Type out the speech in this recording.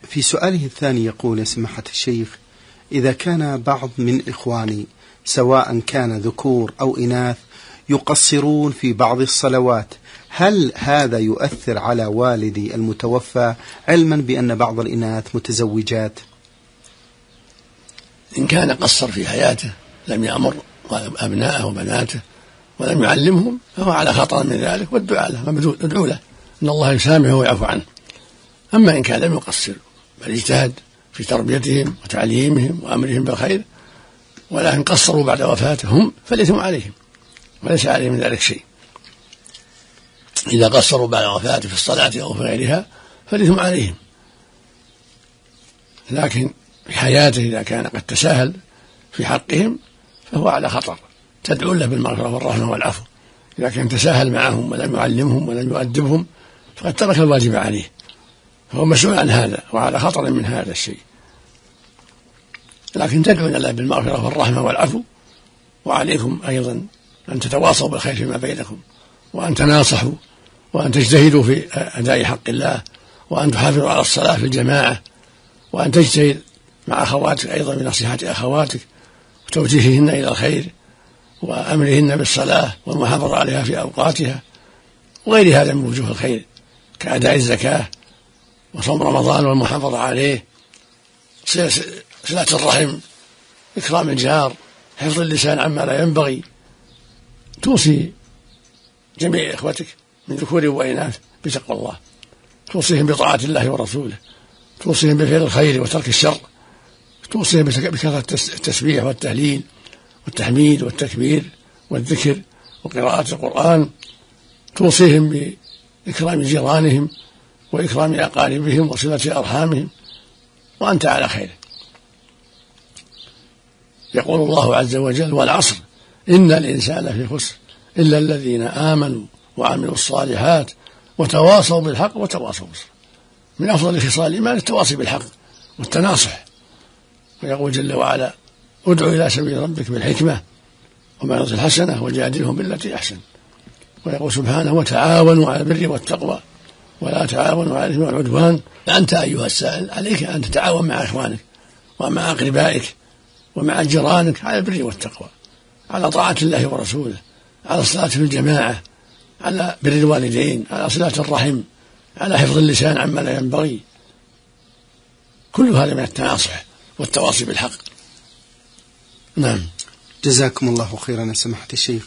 في سؤاله الثاني يقول: يا سماحة الشيخ، إذا كان بعض من إخواني سواء كان ذكور أو إناث يقصرون في بعض الصلوات، هل هذا يؤثر على والدي المتوفى، علما بأن بعض الإناث متزوجات؟ إن كان قصر في حياته لم يأمر أبناءه وبناته ولم يعلمهم فهو على خطر من ذلك، والدعاء له ندعو له إن الله يسامحه ويعفو عنه. أما إن كان لم يقصر بل اجتهد في تربيتهم وتعليمهم وأمرهم بالخير ولكن قصروا بعد وفاتهم فالإثم عليهم وليس عليهم من ذلك شيء. إذا قصروا بعد وفاته في الصلاة أو في غيرها فالإثم عليهم، لكن في حياته إذا كان قد تساهل في حقهم فهو على خطر، تدعو له بالمغفرة والرحمة والعفو. إذا كان تساهل معهم ولم يعلمهم ولم يؤدبهم فقد ترك الواجب عليه، فهو مسؤول عن هذا وعلى خطر من هذا الشيء. لكن تدعون له بالمغفرة والرحمة والعفو، وعليكم أيضا أن تتواصوا بالخير فيما بينكم، وأن تناصحوا، وأن تجتهدوا في أداء حق الله، وأن تحافظوا على الصلاة في الجماعة، وأن تجتهد مع أخواتك أيضا بنصيحة أخواتك وتوجيههن إلى الخير وأمرهن بالصلاة والمحافظة عليها في أوقاتها، وغير هذا من وجوه الخير كأداء الزكاة وصوم رمضان والمحافظة عليه، صلة الرحم، إكرام الجار، حفظ اللسان عما لا ينبغي. توصي جميع إخوتك من ذكور وإناث بتقوى الله، توصيهم بطاعة الله ورسوله، توصيهم بفعل الخير وترك الشر، توصيهم بكثرة التسبيح والتهليل والتحميد والتكبير والذكر وقراءة القرآن، توصيهم بإكرام جيرانهم وإكرام أقاربهم وصلة أرحامهم، وأنت على خير. يقول الله عز وجل: والعصر إن الإنسان في خسر إلا الذين آمنوا وعملوا الصالحات وتواصوا بالحق وتواصوا بالصبر. من أفضل خصال الإيمان التواصي بالحق والتناصح. ويقول جل وعلا: ادع إلى سبيل ربك بالحكمة وموعظة الحسنة وجادلهم بالتي أحسن. ويقول سبحانه: وتعاونوا على البر والتقوى ولا تعاونوا على الإثم والعدوان. أنت أيها السائل عليك أن تتعاون مع إخوانك ومع أقربائك ومع جيرانك على البر والتقوى، على طاعة الله ورسوله، على الصلاة في الجماعة، على بر الوالدين، على صلة الرحم، على حفظ اللسان عما لا ينبغي. كل هذا من التناصح والتواصي بالحق. نعم. جزاكم الله خيرا يا سماحة الشيخ.